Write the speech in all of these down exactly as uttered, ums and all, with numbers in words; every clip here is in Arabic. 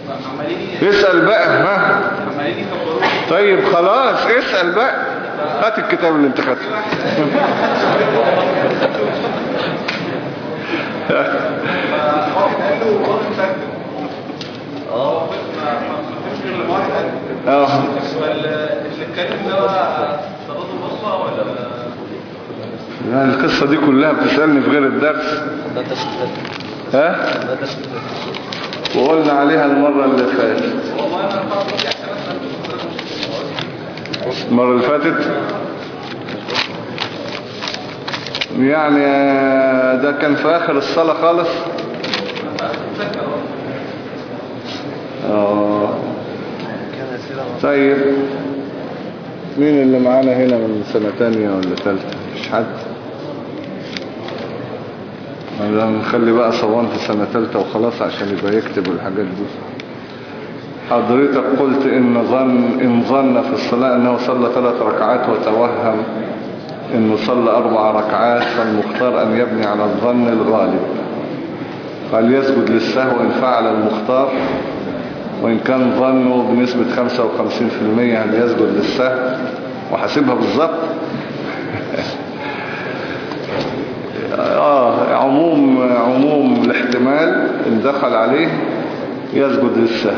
اسأل بقى. ها طيب خلاص اسأل بقى. هات الكتاب اللي انت خدته. اه اه اللي اتكلم ده صلاة البصمة ولا يعني القصة دي كلها بتسألني في غير الدرس. ها وقلنا عليها المرة اللي فاتت. المرة اللي فاتت يعني ده كان في آخر الصلاة خالص. اه طيب مين اللي معانا هنا من سنة تانية ولا ثالثة؟ مش حد؟ ولا نخلي بقى صوان في سنة ثالثة وخلاص عشان يبقى يكتب الحاجات دي. حضرتك قلت إن ظن إن ظن في الصلاة أنه صلى ثلاث ركعات وتوهم إنه صلى أربع ركعات، فالمختار أن يبني على الظن الغالب. قال يسجد للسهو إن فعل المختار، وإن كان ظنه بنسبة خمسة وخمسين في المية هل يسجد للسهو؟ وحاسبها بالظبط. آه عموم عموم الاحتمال إن دخل عليه يسجد للسهو.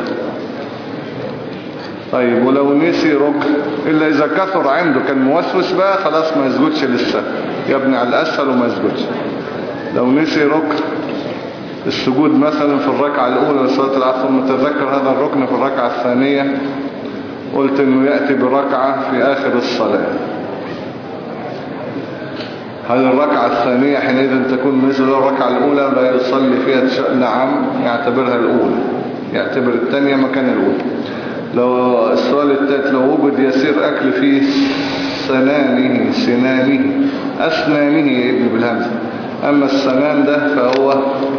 طيب ولو نسي ركن إلا إذا كثر عنده كان موسوس بقى خلاص ما يسجدش للسهو، يبني على الأسفل وما يسجدش. لو نسي ركن السجود مثلا في الركعة الأولى لصلاة العصر ثم تذكر هذا الركن في الركعة الثانية، قلت إنه يأتي بركعة في آخر الصلاة. هل الركعة الثانية حينئذ تكون مثل الركعة الأولى ولا يصلي فيها تش... نعم يعتبرها الأولى، يعتبر الثانية مكان الأولى. لو السؤال الثالث لو وجد يسير أكل في سنانه سنانه أسنانه يا ابن بالهمزة، أما السنان ده فهو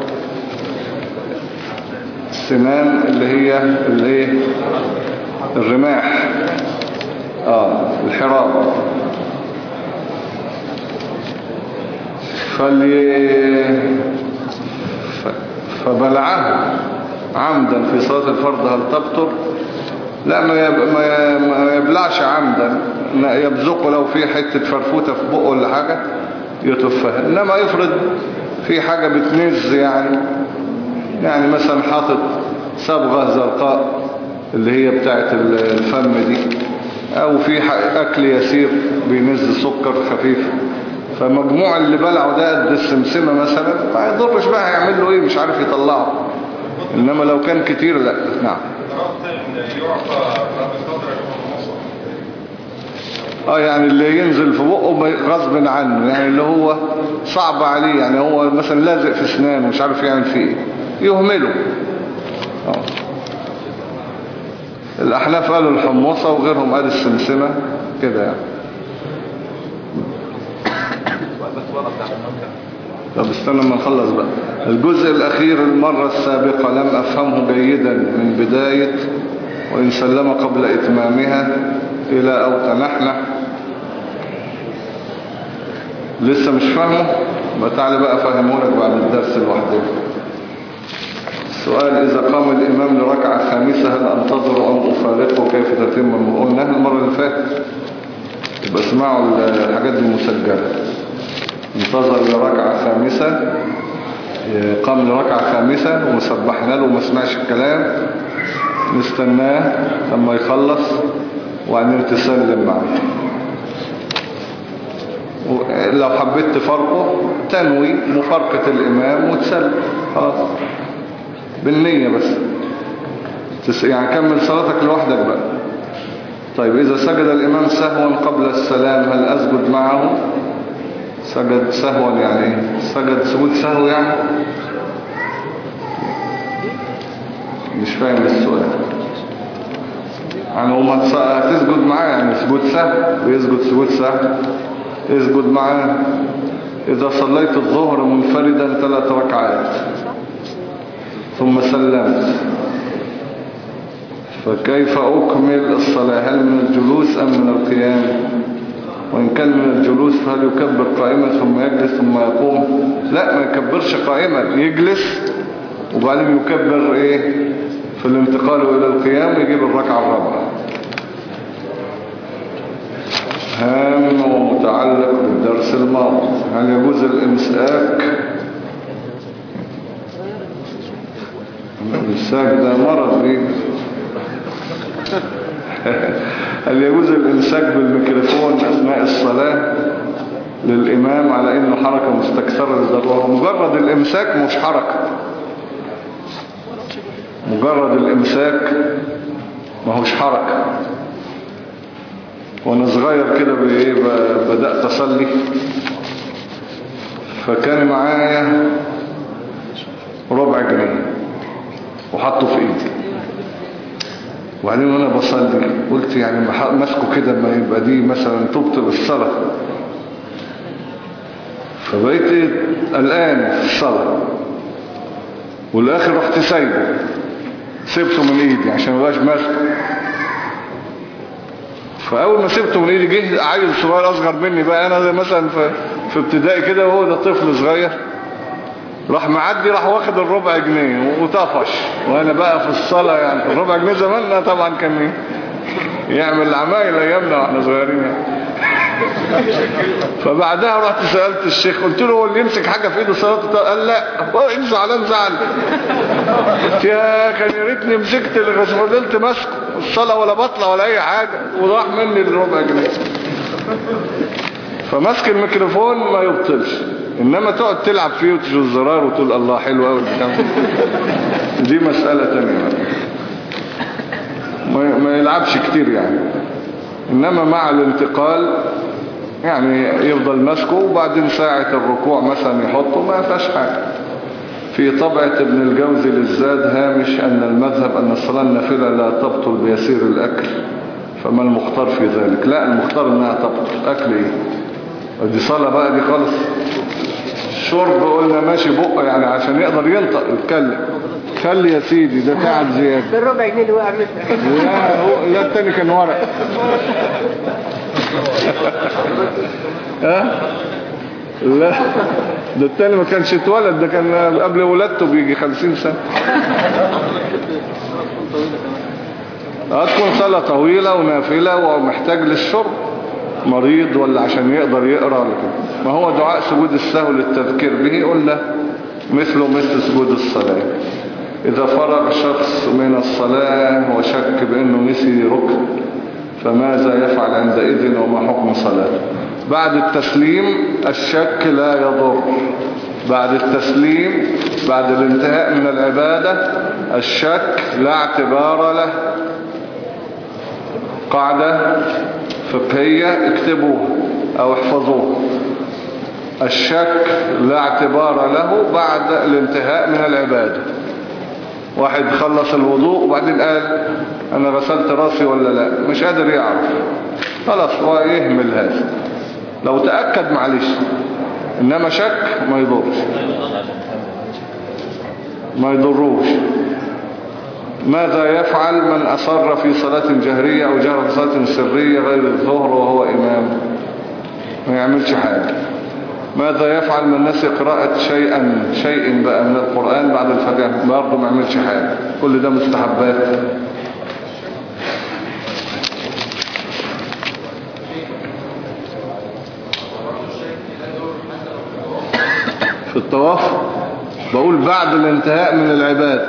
السنان اللي هي اللي هي الرماح، آه الحراب. فاللي فبلعه عمدا في صلاة الفرض هل تبطل؟ لا ما يبلعش عمدا، يبزقه لو في حتة فرفوتة في بقه ولا حاجة يتفها. انما يفرض في حاجة بتنز يعني يعني مثلا حاطط صبغة زرقاء اللي هي بتاعت الفم دي، او في اكل يسير بينز سكر خفيف، فمجموع اللي بلعه ده قد السمسمة مثلا ما يضرش بقى يعمل له ايه مش عارف يطلعه. انما لو كان كتير لا. نعم اه يعني اللي ينزل في بقه غصب عنه، يعني اللي هو صعب عليه، يعني هو مثلا لازق في اسنانه مش عارف يعمل فيه ايه يهمله. اه الاحناف قالوا الحموصة وغيرهم قال السمسمة كده يعني. طب استنى ما نخلص بقى الجزء الأخير. المرة السابقة لم أفهمه جيدا من بداية وإن سلم قبل إتمامها إلى أو تنحنح. لسه مش فاهمه؟ تعالى بقى أفهمهولك بعد الدرس لوحده. السؤال إذا قام الإمام لركعة خامسة هل أنتظر أم أفارقه كيف تتم؟ قلناها المرة اللي فاتت، يبقى اسمعوا الحاجات دي مسجلة. انتظر لركعة خامسة، قام لركعة خامسة وسبحنا له وما سمعش الكلام، نستناه لما يخلص وبعدين تسلم معه. لو حبيت تفرقه تنوي مفارقة الإمام وتسلم خلاص بالنية بس، يعني كمل صلاتك لوحدك بقى. طيب إذا سجد الإمام سهوا قبل السلام هل أسجد معه؟ سجد سهوا يعني سجد سجود سهو يعني مش فاهم السؤال. يعني هو هتسجد معاه يعني سجود سهو ويسجد سجود سهو اسجد معاه. إذا صليت الظهر منفردا ثلاث ركعات ثم سلمت فكيف أكمل الصلاة؟ هل من الجلوس أم من القيام؟ وإن كان من الجلوس فهل يكبر قائما ثم يجلس ثم يقوم؟ لا ما يكبرش قائما، يجلس وبعدين يكبر ايه في في الانتقال إلى القيام يجيب الركعة الرابعة. هام ومتعلق بالدرس الماضي. هل يجوز الإمساك؟ الإمساك ده مرض ليه؟ هل يجوز الإمساك بالميكروفون أثناء الصلاة للإمام على إنه حركة مستكثرة للضرورة؟ مجرد الإمساك مش حركة، مجرد الإمساك ما هوش حركة. وانا صغير كده بدأت أصلي، فكان معايا ربع جنيه وحطه في ايدي، وبعدين وانا بصلي قلت يعني ماسكه كده ما يبقى دي مثلا تبطل الصلاة، فبقيت قلقان في الصلاة، والاخر رحت سايبه سيبته من ايدي عشان ما بقاش ماسكه. فاول ما سيبته من ايدي جه عيل صغير اصغر مني بقى، انا مثلا في في ابتدائي كده وهو ده طفل صغير، راح معدي راح واخد الربع جنيه وطفش، وانا بقى في الصلاة. يعني الربع جنيه زماننا طبعا كان يعمل عمايل ايامنا واحنا صغيرين يعني. فبعدها رحت سألت الشيخ قلت له هو اللي يمسك حاجة في ايده صلاته؟ قال لا. هو انت زعلان زعل؟ قلت يا كان يا ريتني مسكت اللي فضلت ماسكه الصلاة ولا بطلع ولا اي حاجة، وراح مني الربع جنيه. فماسك الميكروفون ما يبطلش، انما تقعد تلعب فيه وتشوف الزرار وتقول الله حلو قوي دي مسألة تانية. ما, ما يلعبش كتير يعني، انما مع الانتقال يعني يفضل ماسكه، وبعدين ساعة الركوع مثلا يحطه، ما فيهاش حاجة. في طبعة ابن الجوزي للزاد هامش أن المذهب أن الصلاة النافلة لا تبطل بيسير الأكل، فما المختار في ذلك؟ لا، المختار أنها تبطل. أكل إيه؟ دي صلاة بقى دي خالص. شرب قلنا ماشي بقى يعني عشان يقدر ينطق يتكلم. خلي يا سيدي ده تعب زيادة. ده الربع جنيه اللي وقع منه. لا هو لا التاني كان ورق. ها؟ لا ده التاني ما كانش اتولد، ده كان قبل ولادته بيجي خمسين سنة. هتكون صلاة طويلة ونافلة ومحتاج للشرب، مريض ولا عشان يقدر يقرأ لكن. ما هو دعاء سجود السهو للتذكير به قلنا مثله مثل سجود الصلاة. إذا فرغ شخص من الصلاة وشك بأنه نسي ركن فماذا يفعل عندئذ وما حكم صلاته؟ بعد التسليم الشك لا يضر. بعد التسليم بعد الانتهاء من العبادة الشك لا اعتبار له. قاعدة فقهية اكتبوها او احفظوها. الشك لا اعتبار له بعد الانتهاء من العبادة. واحد خلص الوضوء وبعدين قال انا غسلت راسي ولا لا، مش قادر يعرف، خلاص هو يهمل هذا. لو تأكد معلش، انما شك ما يضرش، ما يضروش. ماذا يفعل من أصر في صلاة جهرية أو جهر في صلاة سرية غير الظهر وهو إمام؟ ما يعملش حاجة. ماذا يفعل من نسي قراءة شيئا شيء بقى من القرآن بعد الفجر؟ برضه ما يعملش حاجة. كل ده مستحبات. في الطواف بقول بعد الانتهاء من العبادة.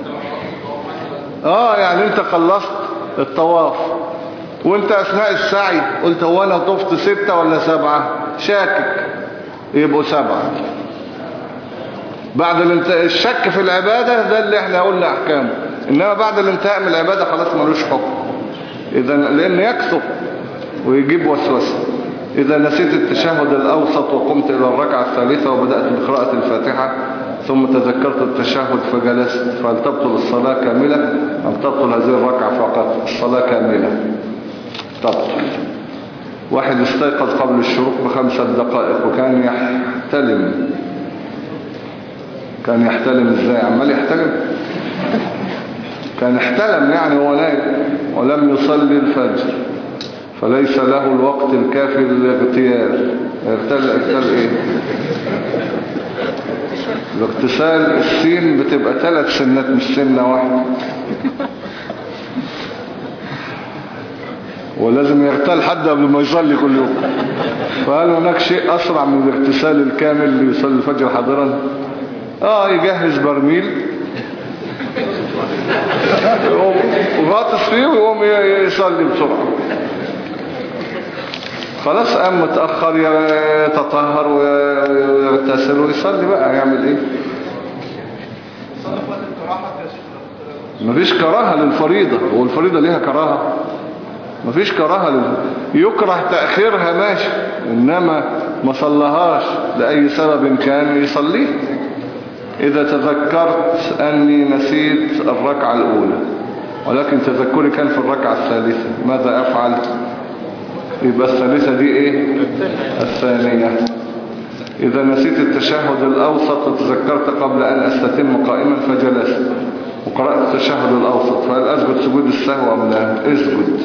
اه يعني انت خلصت الطواف وانت اثناء السعي قلت هو انا طفت ستة ولا سبعة، شاكك، يبقوا سبعة. بعد الانتهاء الشك في العبادة ده اللي احنا قلنا احكامه، انما بعد الانتهاء من العبادة خلاص ملوش حكم. اذا لان يكثر ويجيب وسوسة. إذا نسيت التشهد الأوسط وقمت إلى الركعة الثالثة وبدأت بقراءة الفاتحة ثم تذكرت التشهد فجلست، فهل تبطل الصلاة كاملة أم تبطل هذه الركعة فقط؟ الصلاة كاملة تبطل. واحد استيقظ قبل الشروق بخمسة دقائق وكان يحتلم. كان يحتلم ازاي؟ عمال يحتلم. كان احتلم يعني هو نايم ولم يصلي الفجر، فليس له الوقت الكافي للاغتيال. اغتال اغتال ايه؟ الاغتسال السين بتبقى ثلاث سنات مش سنة واحدة، ولازم يغتال حد قبل ما يصلي كل يوم. فهل هناك شيء أسرع من الاغتسال الكامل اللي يصلي الفجر حاضرا؟ اه يجهز برميل يقوم غاطس فيه ويقوم يصلي بسرعة. خلاص قام متأخر يتطهر ويغتسل ويصلي بقى، يعمل ايه؟ مفيش كراهة للفريضة، والفريضة ليها كراهة؟ مفيش كراهة لل... يكره تأخيرها ماشي، إنما ما صلهاش لأي سبب كان يصليه. إذا تذكرت أني نسيت الركعة الأولى ولكن تذكري كان في الركعة الثالثة، ماذا أفعل؟ يبقى الثالثة دي إيه؟ الثانية. إذا نسيت التشهد الأوسط وتذكرت قبل أن أستتم قائما فجلست وقرأت التشهد الأوسط، فهل أسجد سجود السهو أم لا؟ اسجد.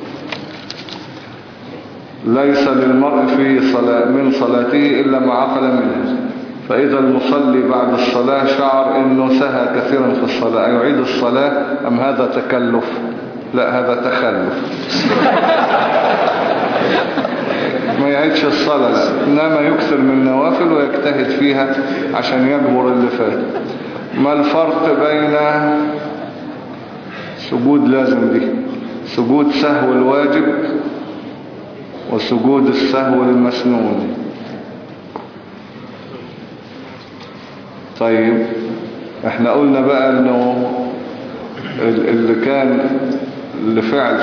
ليس للمرء في صلاة من صلاته إلا ما عقل منها، فإذا المصلي بعد الصلاة شعر إنه سهى كثيرا في الصلاة يعيد الصلاة أم هذا تكلف؟ لا هذا تخلف. ما يعيدش الصلاة لا، إنما يكثر من النوافل ويجتهد فيها عشان يجبر اللي فات. ما الفرق بين سجود لازم دي سجود سهو الواجب وسجود السهو المسنون؟ طيب احنا قلنا بقى انه اللي كان لفعل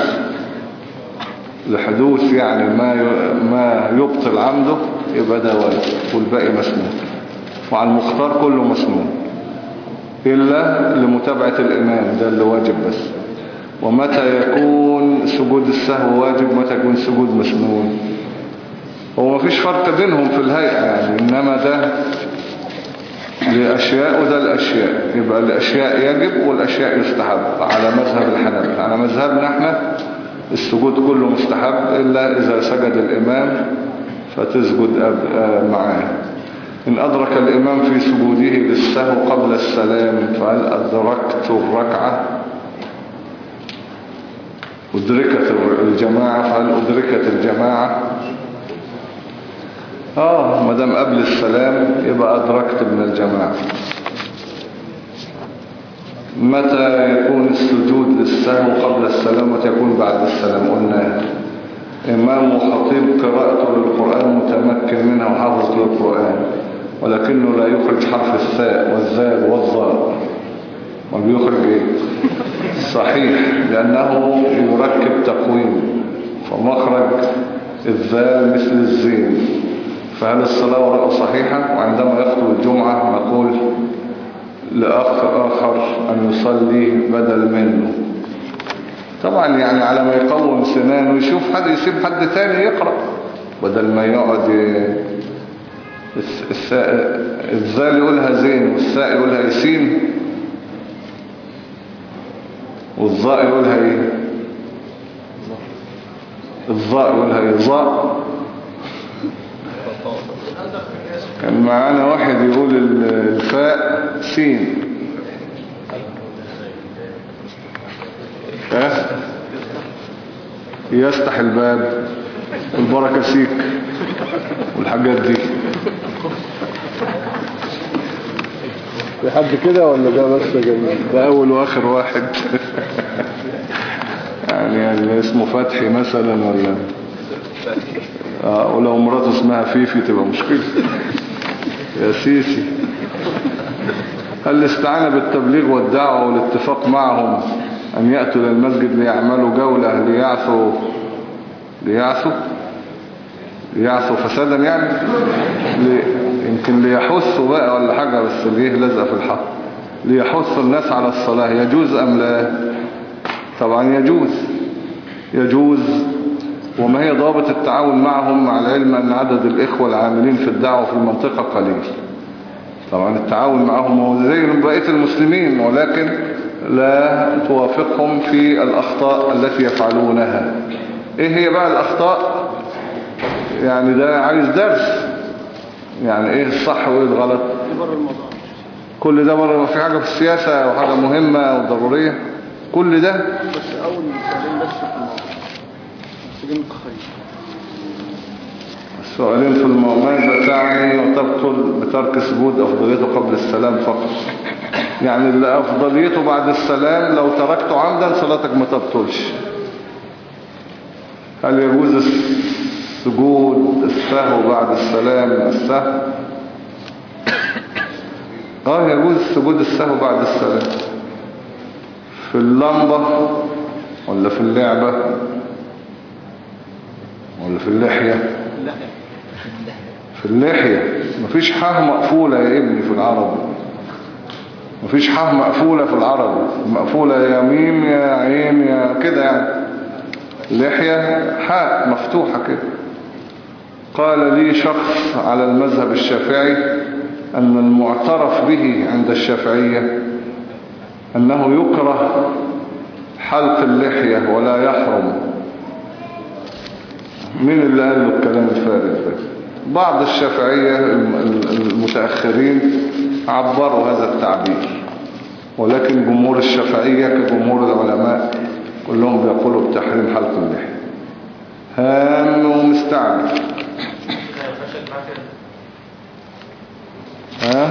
لحدوث يعني ما ما يبطل عمده يبقى ده واجب والباقي مسنون، وعلى المختار كله مسنون إلا لمتابعة الإمام، ده اللي واجب بس. ومتى يكون سجود السهو واجب متى يكون سجود مسنون؟ هو مفيش فرق بينهم في الهيئة يعني، إنما ده لأشياء وده الأشياء، يبقى الأشياء يجب والأشياء يستحب على مذهب الحنابلة. على مذهبنا احنا السجود كله مستحب إلا إذا سجد الإمام فتسجد معاه. إن أدرك الإمام في سجوده للسهو قبل السلام فهل أدركت الركعة؟ أدركت الجماعة فهل أدركت الجماعة؟ آه مدام قبل السلام يبقى أدركت من الجماعة. متى يكون السجود للسهو قبل السلام ومتى يكون بعد السلام؟ قلنا إمام وخطيب قراءته للقرآن متمكن منها وحافظ للقرآن، ولكنه لا يخرج حرف الثاء والزال والظاء. ما بيخرج ايه؟ صحيح، لأنه يركب تقويم، فمخرج الذال مثل الزين. فهل الصلاة وراءه صحيحة؟ وعندما يخطب الجمعة نقول لأخ آخر أن يصلي بدل منه. طبعا يعني على ما يقوم سنانه ويشوف حد يسيب حد تاني يقرأ بدل ما يقعد الذال يقولها زين والساء يقولها يسين والظاء يقولها ايه؟ الظاء يقولها يظاء. كان معانا واحد يقول الفاء سين، ها يفتح الباب والبركة سيك والحاجات دي. في حد كده ولا ده بس جميل؟ ده اول واخر واحد. يعني, يعني اسمه فتحي مثلا ولا اه، ولو مراته اسمها فيفي تبقى مشكلة يا سيسي. الاستعانة بالتبليغ والدعوة والاتفاق معهم أن يأتوا للمسجد ليعملوا جولة ليعثوا ليعثوا ليعثوا فسادا يعني لي... يمكن ليحثوا بقى ولا حاجة، بس ليه لزق في الحق ليحثوا الناس على الصلاة. يجوز أم لا؟ طبعا يجوز يجوز. وما هي ضابط التعاون معهم مع العلم أن عدد الإخوة العاملين في الدعوة في المنطقة قليل؟ طبعا التعاون معهم هو زي بقية المسلمين، ولكن لا توافقهم في الأخطاء التي يفعلونها. ايه هي بقى الأخطاء؟ يعني ده عايز درس، يعني ايه الصح وايه الغلط. كل ده برضه في حاجة في السياسة أو حاجة مهمة أو ضرورية؟ كل ده بس أول مثالين بس في الموضوع محتاجين متأخرين. السؤالين في الموضوع ماذا تعني وتبطل بترك سجود أفضليته قبل السلام فقط؟ يعني اللي أفضليته بعد السلام لو تركته عمدا صلاتك ما تبطلش. هل يجوز السجود السهو بعد السلام السهو؟ اه يجوز سجود السهو بعد السلام. في اللمبة ولا في اللعبة ولا في اللحية؟ في اللحية. مفيش حاه مقفولة يا ابني في العربي، مفيش حاه مقفولة في العربي، مقفولة يا ميم يا عين يا كده يعني. اللحية حاء مفتوحة كده. قال لي شخص على المذهب الشافعي أن المعترف به عند الشافعية أنه يكره حلق اللحية ولا يحرم. مين اللي قال له الكلام الفارغ ده؟ بعض الشافعية المتأخرين عبروا هذا التعبير، ولكن جمهور الشافعية كجمهور العلماء كلهم بيقولوا بتحريم حلق اللحية. هام ومستعجل. ها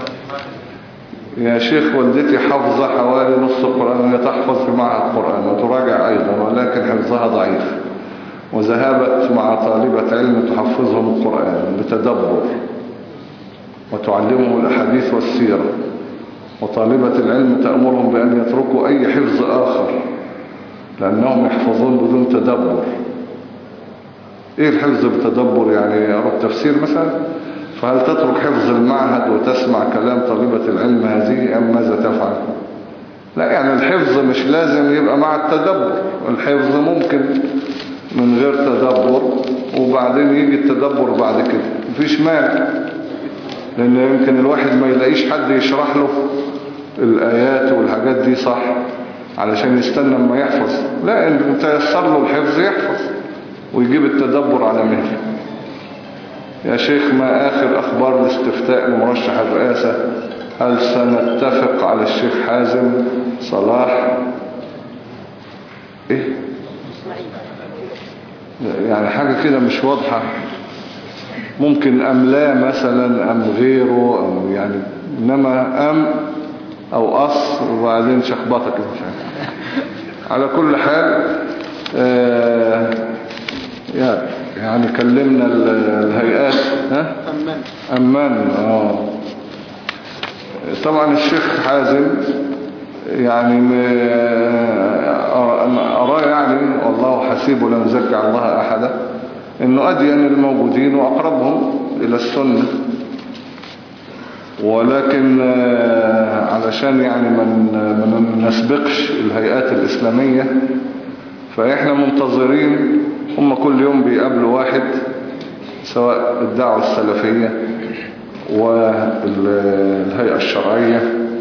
يا شيخ والدتي حافظة حوالي نص القرآن، وهي تحفظ في معهد القرآن وتراجع أيضا، ولكن حفظها ضعيف، وذهبت مع طالبة علم تحفظهم القرآن بتدبر وتعلمهم الأحاديث والسيرة، وطالبة العلم تأمرهم بأن يتركوا أي حفظ آخر لأنهم يحفظون بدون تدبر. إيه الحفظ بتدبر؟ يعني أقرأ تفسير مثلا؟ فهل تترك حفظ المعهد وتسمع كلام طالبة العلم هذه أم ماذا تفعل؟ لا، يعني الحفظ مش لازم يبقى مع التدبر، الحفظ ممكن من غير تدبر وبعدين يجي التدبر بعد كده، مفيش مانع. لأن يمكن الواحد ما يلاقيش حد يشرح له الآيات والحاجات دي صح علشان يستنى ما يحفظ. لا، انت يسر له الحفظ يحفظ ويجيب التدبر على مهله. يا شيخ ما آخر أخبار الاستفتاء لمرشح الرئاسة؟ هل سنتفق على الشيخ حازم صلاح؟ إيه؟ يعني حاجة كده مش واضحة. ممكن أم لا مثلا أم غيره أم يعني، إنما أم أو أص وبعدين شخبطة كده مش عارف. على كل حال آه يعني كلمنا الهيئات. ها؟ أمان أمان. آه. طبعا الشيخ حازم يعني أرى يعني والله حسيبه لا نزكي على الله أحدا إنه أدين الموجودين وأقربهم إلى السنة، ولكن علشان يعني من نسبقش الهيئات الإسلامية فإحنا منتظرين. هم كل يوم بيقابلوا واحد سواء الدعوة السلفية والهيئة الشرعية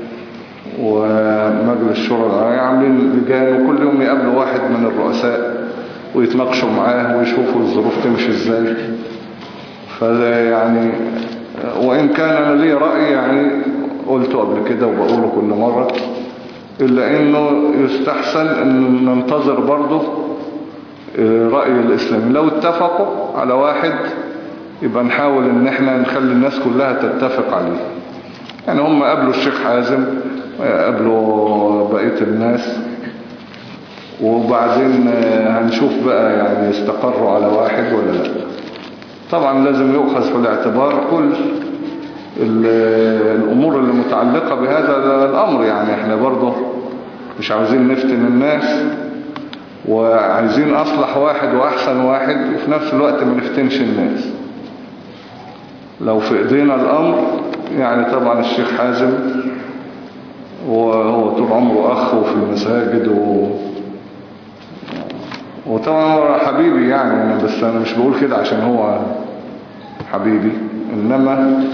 ومجلس الشورى العالمي عاملين لجان، وكل يوم يقابلوا واحد من الرؤساء ويتناقشوا معاه ويشوفوا الظروف تمشي ازاي. فده يعني وإن كان أنا لي رأي يعني قلته قبل كده وبقوله كل مرة، إلا إنه يستحسن أن ننتظر برضه رأي الإسلام. لو اتفقوا على واحد يبقى نحاول ان احنا نخلي الناس كلها تتفق عليه. يعني هم قابلوا الشيخ حازم قابلوا بقية الناس، وبعدين هنشوف بقى يعني يستقروا على واحد ولا لا. طبعا لازم يؤخذ في الاعتبار كل الامور اللي متعلقة بهذا الامر. يعني احنا برضه مش عاوزين نفتن الناس، وعايزين اصلح واحد واحسن واحد، وفي نفس الوقت ما نفتنش الناس. لو في ايدينا الامر يعني طبعا الشيخ حازم وهو طول عمره اخ وفي المساجد و... وطبعا هو حبيبي يعني، بس انا مش بقول كده عشان هو حبيبي، انما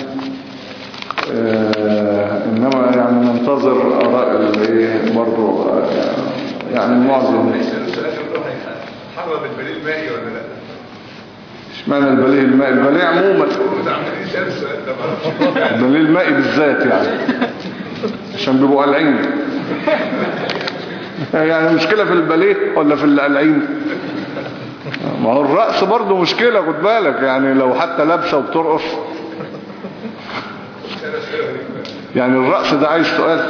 آه انما يعني ننتظر اراء اللي برضو آه يعني معظم حرم البريد مائي ولا لا؟ مش معنى البليه المائي، البليه عموما البليه المائي بالذات يعني عشان بيبقوا قلعين يعني المشكلة في البليه ولا في القلعين؟ ما هو الرقص برضه مشكلة خد بالك، يعني لو حتى لابسة وبترقص يعني الرقص ده عايز سؤال.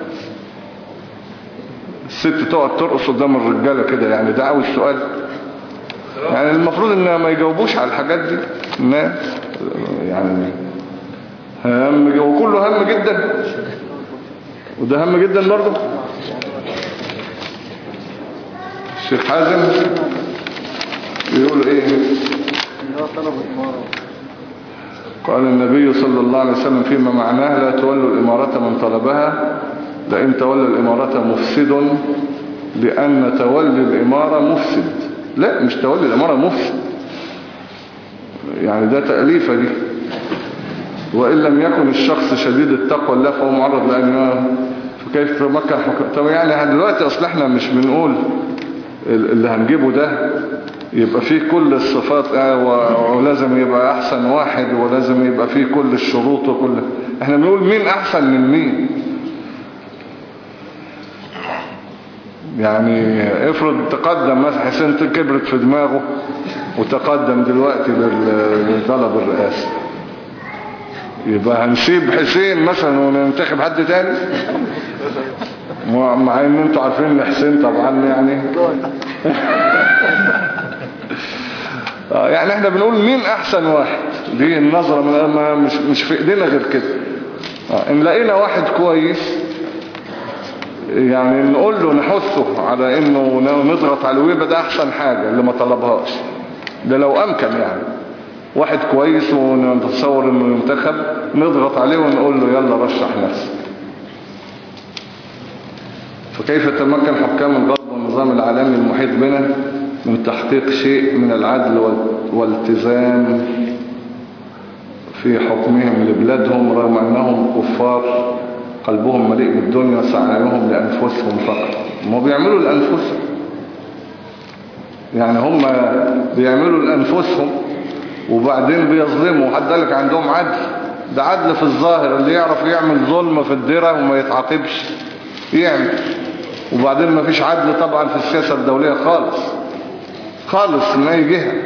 الست تقعد ترقص قدام الرجالة كده يعني ده عاوز سؤال. يعني المفروض ان ما يجاوبوش على الحاجات دي الناس يعني هم، وكله هم جدا وده هم جدا برضه. الشيخ حازم يقول ايه؟ قال النبي صلى الله عليه وسلم فيما معناه لا تولوا الإمارة من طلبها، لئن تولى الإمارة مفسد، لأن تولي الإمارة مفسد. لا مش تولي الإمارة مفسد، يعني ده تأليفة دي. وإن لم يكن الشخص شديد التقوى الله فهو معرض لأن فكيف تمكن حكم. طب يعني دلوقتي أصل احنا مش بنقول اللي هنجيبه ده يبقى فيه كل الصفات ولازم يبقى أحسن واحد ولازم يبقى فيه كل الشروط وكل. احنا بنقول مين أحسن من مين. يعني افرض تقدم مثلا حسين كبرت في دماغه وتقدم دلوقتي لطلب الرئاسة، يبقى هنسيب حسين مثلا وننتخب حد تاني؟ مع ان انتوا عارفين ان حسين طبعا يعني يعني احنا بنقول مين احسن واحد، دي النظرة ما مش, مش في ايدينا غير كده. ان لقينا واحد كويس يعني نقول له نحثه على انه نضغط عليه ويبقى ده احسن حاجة اللي ما طلبهاش، ده لو امكن يعني واحد كويس ونتصور انه ينتخب نضغط عليه ونقول له يلا رشح نفسك. فكيف يتمكن حكام الغرب والنظام العالمي المحيط بنا من تحقيق شيء من العدل والالتزام في حكمهم لبلادهم رغم أنهم كفار قلبهم مليء بالدنيا وسعيهم لأنفسهم فقط؟ هم بيعملوا لأنفسهم، يعني هم بيعملوا لأنفسهم وبعدين بيظلموا. حد قالك عندهم عدل؟ ده عدل في الظاهر، اللي يعرف يعمل ظلم في الدرة وما يتعاقبش يعمل. وبعدين ما فيش عدل طبعا في السياسة الدولية خالص خالص من اي جهة.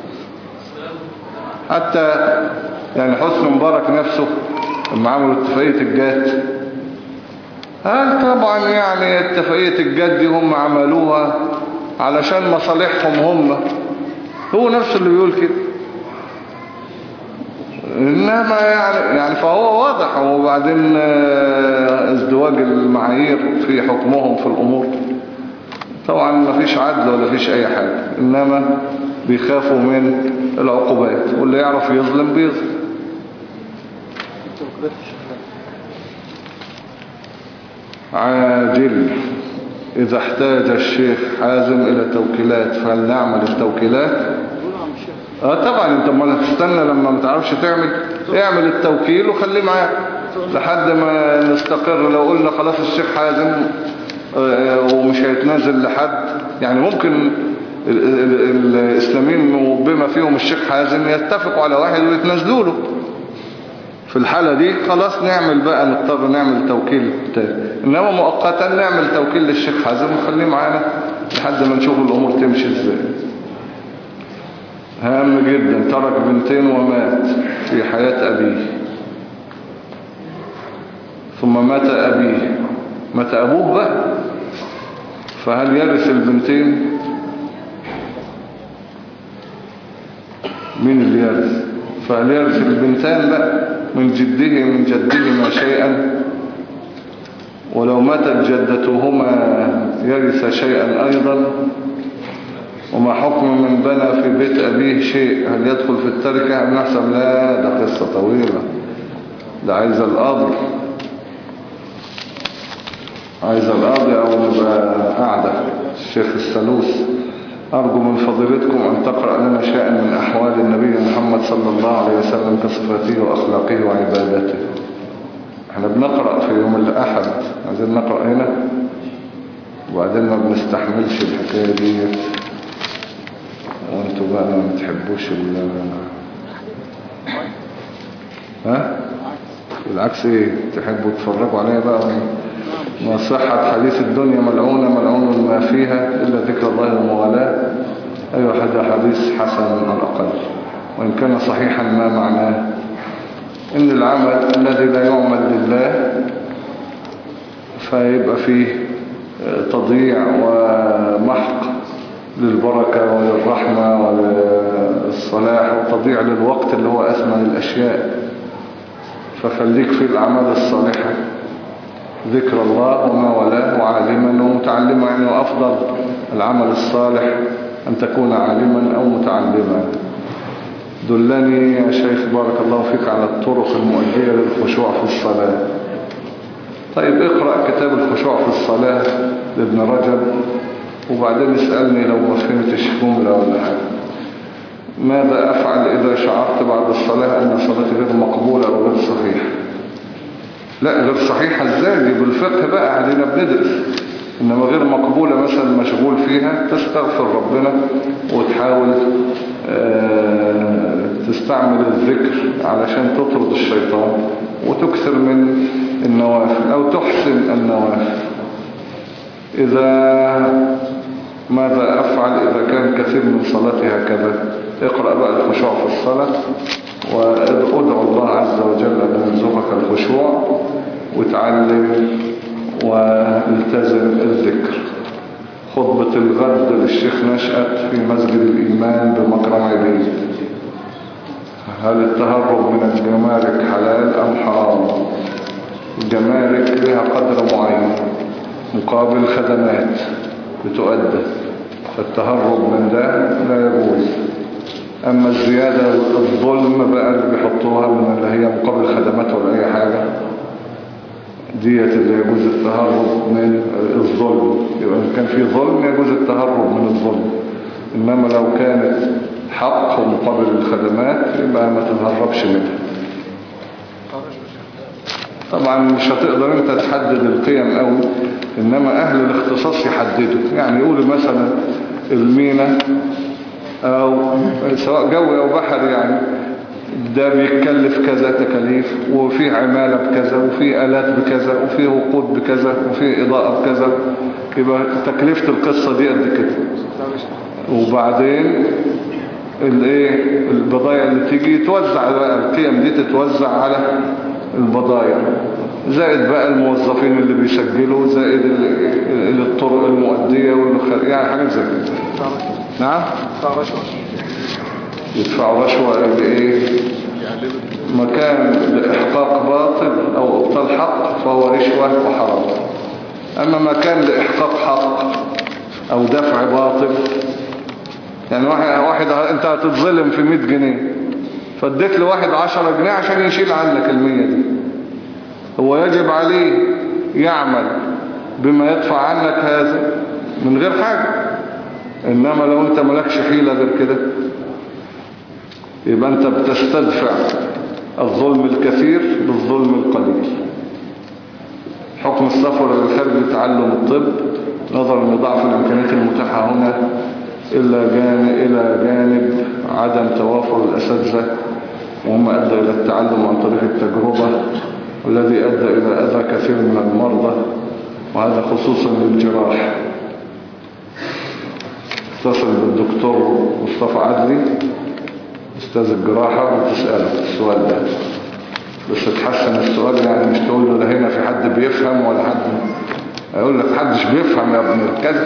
حتى يعني حسني مبارك نفسه لما عملوا اتفاقية الجات، هل طبعا يعني اتفاقية الجات دي هم عملوها علشان مصالحهم هم، هو نفسه اللي بيقول كده. انما يعني يعني فهو واضح. وبعدين ازدواج المعايير في حكمهم في الامور، طبعا ما فيش عدل ولا فيش اي حاجة، انما بيخافوا من العقوبات، واللي يعرف يظلم بيظلم. عاجل اذا احتاج الشيخ حازم الى توكيلات فهل نعمل التوكيلات؟ اه طبعا. انت ما تستنى لما ما تعرفش تعمل، اعمل التوكيل وخليه معاك لحد ما نستقر. لو قلنا خلاص الشيخ حازم ومش هيتنازل لحد، يعني ممكن الاسلاميين وبما فيهم الشيخ حازم يتفقوا على واحد ويتنازلوا له. في الحالة دي خلاص نعمل بقى، نضطر نعمل توكيل تاني. انما مؤقتا نعمل توكيل للشيخ حازم ونخليه معانا لحد ما نشوف الامور تمشي ازاي. هام جدا، ترك بنتين ومات في حياة أبيه، ثم مات أبيه، مات أبوه بقى، فهل يرث البنتين؟ مين اللي يرث؟ فهل يرث البنتان بقى من جده من جدهما شيئا؟ ولو ماتت جدتهما يرث شيئا أيضا؟ وما حكم من بنى في بيت أبيه شيء هل يدخل في التركة أم نحسب؟ لا، ده قصة طويلة، ده عايز القاضي، عايز القاضي أو نبقى قاعدة الشيخ السلوس. أرجو من فضيلتكم أن تقرأ لنا شيئا من أحوال النبي محمد صلى الله عليه وسلم كصفاته وأخلاقه وعبادته. احنا بنقرأ في يوم الأحد، عايزين نقرأ هنا وبعدين ما بنستحملش الحكاية دي. وانتوا بقى ما بتحبوش ال ها بالعكس ايه تحبوا تتفرجوا عليها بقى. ما صحة حديث الدنيا ملعونة ملعون ما فيها إلا ذكر الله وموالاه. أيوة هذا حديث حسن على الأقل، وإن كان صحيحا ما معناه إن العمل الذي لا يعمل لله فيبقى فيه تضييع ومحق للبركة وللرحمة وللصلاح وتضييع للوقت اللي هو أثمن الأشياء. فخليك في الأعمال الصالحة، ذكر الله وما ولاه، وعالما ومتعلما. يعني وأفضل العمل الصالح أن تكون عالما أو متعلما. دلني يا شيخ بارك الله فيك على الطرق المؤدية للخشوع في الصلاة. طيب اقرأ كتاب الخشوع في الصلاة لابن رجب وبعدين اسألني لو ما فهمتش جملة ولا حاجة. ماذا أفعل إذا شعرت بعد الصلاة أن صلاتي غير مقبولة أو غير صحيحة؟ لا غير صحيحة ازاي؟ دي بالفقه بقى علينا بندرس. إنما غير مقبولة مثلا مشغول فيها تستغفر ربنا وتحاول تستعمل الذكر علشان تطرد الشيطان وتكثر من النوافل أو تحسن النوافل. إذا ماذا أفعل إذا كان كثير من صلاتي هكذا؟ اقرأ بقى الخشوع في الصلاة وادعو الله عز وجل أن يرزقك الخشوع وتعلم والتزم الذكر. خطبة الغد للشيخ نشأت في مسجد الإيمان بمكرم عبيد. هل التهرب من الجمارك حلال أم حرام؟ الجمارك لها قدر معين مقابل خدمات بتؤدى، فالتهرب من ده لا يجوز. أما الزيادة الظلم بقى اللي بيحطوها من اللي هي مقابل خدمات ولا أي حاجة ديت اللي يجوز التهرب من الظلم. يبقى إن كان في ظلم يجوز التهرب من الظلم، إنما لو كانت حق ومقابل الخدمات يبقى ما تتهربش منها. طبعا مش هتقدر انت تحدد القيم قوي، انما اهل الاختصاص يحددوا. يعني يقولوا مثلا المينا او سواء جوي او بحري يعني ده بيتكلف كذا تكاليف، وفي عمالة بكذا، وفي آلات بكذا، وفي وقود بكذا، وفي إضاءة بكذا، يبقى تكلفة القصة دي قد كده. وبعدين الايه البضايع اللي تيجي توزع بقى، القيم دي تتوزع على البضايع، زائد بقى الموظفين اللي بيسجلوا، زائد الطرق المؤدية والخ... يعني حاجات زي كده. نعم يدفعوا رشوة لإيه؟ مكان لإحقاق باطل أو إبطال حق فهو رشوة وحرام. أما مكان لإحقاق حق أو دفع باطل، يعني واحد, واحد أنت هتتظلم في مية جنيه فاديت لواحد عشرة جنيه عشان يشيل عنك المية دي، هو يجب عليه يعمل بما يدفع عنك هذا من غير حاجة. إنما لو أنت ملكش حيلة غير كده يبقى أنت بتستدفع الظلم الكثير بالظلم القليل. حكم السفر للخارج لتعلم الطب نظرا لضعف الإمكانيات المتاحة هنا إلا جانب إلى جانب عدم توافر الأساتذة، وهم أدى إلى التعلم عن طريق التجربة، والذي أدى إلى أذى كثير من المرضى، وهذا خصوصا للجراح. اتصل بالدكتور مصطفى عدلي أستاذ الجراحة وتسأله السؤال ده، بس تحسن السؤال، يعني مش تقول له لا هنا في حد بيفهم ولا حد يقول لك حدش بيفهم يا ابن الكلب.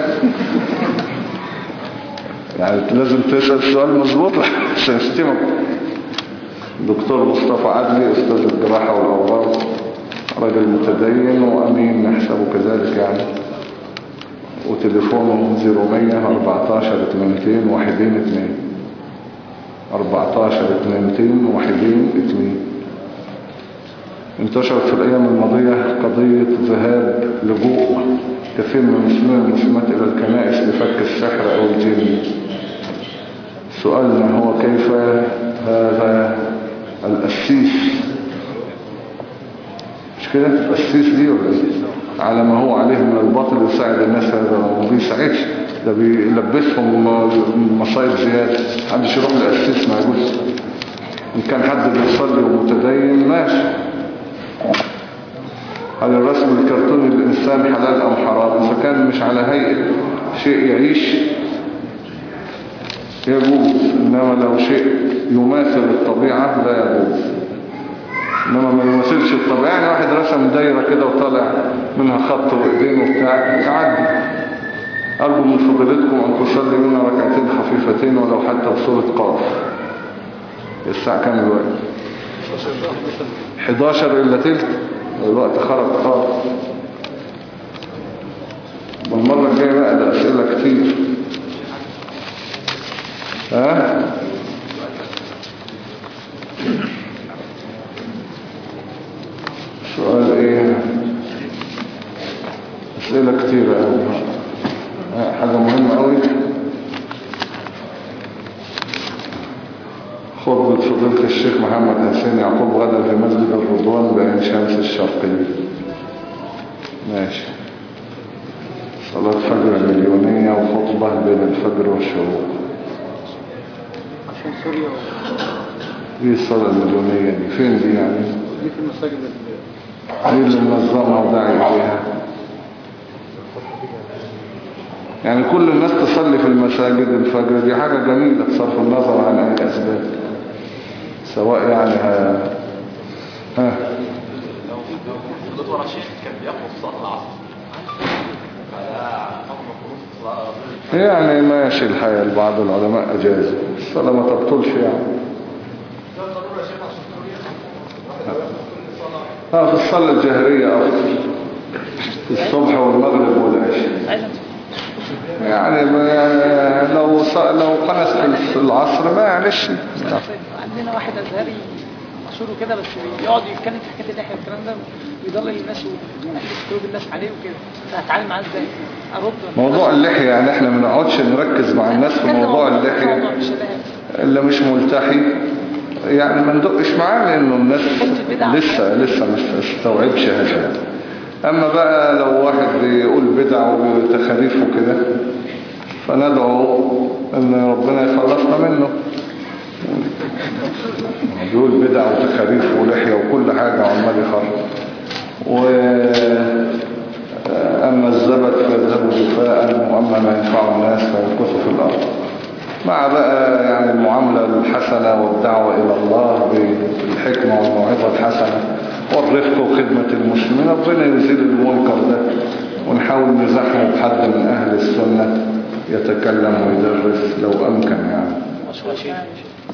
يعني لازم تسأل السؤال مظبوط عشان يشتمك. دكتور مصطفى عدلي أستاذ الجراحة والأورام، راجل متدين وأمين نحسبه كذلك يعني، وتليفونه صفر مية أربعتاشر اتنين واحدين اتنين أربعتاشر اتنين واحدين اتنين. انتشرت في الأيام الماضية قضية ذهاب لجوء كثير من المسلمين والمسلمات إلى الكنائس لفك السحر أو الجن. سؤالنا هو كيف هذا الأسيس، مش كده الأسيس دي ولا على ما هو عليه من الباطل يساعد الناس، هذا ما بيساعدش. ده بيلبسهم مصايب زيادة. محدش يروح لأسيس ما يجوز. إن كان حد بيصلي ومتدين ماشي. هل الرسم الكرتوني للإنسان حلال أم حرام؟ إذا كان مش على هيئة شيء يعيش يجوز، إنما لو شيء يماثل الطبيعة لا يجوز. إنما ما يماثلش الطبيعة، يعني واحد رسم دايرة كده وطالع منها خط وإيدين وبتاع يعدي. أرجو من فضيلتكم أن تصلي منها ركعتين خفيفتين ولو حتى بصورة قاف. الساعة كام الوقت؟ حداشر إلا تلت. الوقت خرج خالص. والمرة الجاية بقى ده أسئلة كتير. ها؟ سؤال ايه؟ أسئلة كتيرة أوي. حاجة مهمة أوي. خطبة فضيلة الشيخ محمد حسين يعقوب غدا في مسجد الرضوان بعين شمس الشرقية. ماشي. صلاة فجر مليونية وخطبة بين الفجر والشروق. عشان سوريا ايه الصلاة المليونية دي؟ فين دي يعني؟ دي في المساجد ايه اللي منظمها وداعي اليها؟ يعني كل الناس تصلي في المساجد الفجر، دي حاجة جميلة بصرف النظر عن اي اسباب، سواء يعني ها ها لو فضلت ورا شيخ كان بياخد صلاة العصر فده حكم خروج صلاة. يعني ماشي الحياة. بعض العلماء أجازوا الصلاة ما تبطلش يعني. اه في الصلاة الجهرية أفضل، في الصبح والمغرب والعشاء. يعني ما لو لو قنس في العصر ما يعلش. عندنا واحد أزهري مشهور كده بس يقعد يتكلم في حكاية اللحية والكلام ده ويضلل الناس ويحدث قلوب الناس عليه وكده. هتعامل معاه ازاي؟ ارد موضوع اللحية يعني احنا ما نقعدش نركز مع الناس في موضوع اللحية اللي مش ملتحي، يعني ما ندقش معاه لانه الناس لسه لسه مش استوعبش هذا. اما بقى لو واحد بيقول بدع وتخاريف وكده فندعو ان ربنا يخلصنا منه. بيقول بدع وتخاريف ولحية وكل حاجة عمال يخرج. وأما الزبد فيذهب جفاء وأما ما ينفع الناس فيمكث في الأرض. مع بقى يعني المعاملة الحسنة والدعوة إلى الله بالحكمة والموعظة الحسنة والرفق وخدمة المسلمين، ربنا يزيل المنكر ده ونحاول نزحمه بحد من أهل السنة يتكلم ويدرس لو أمكن يعني.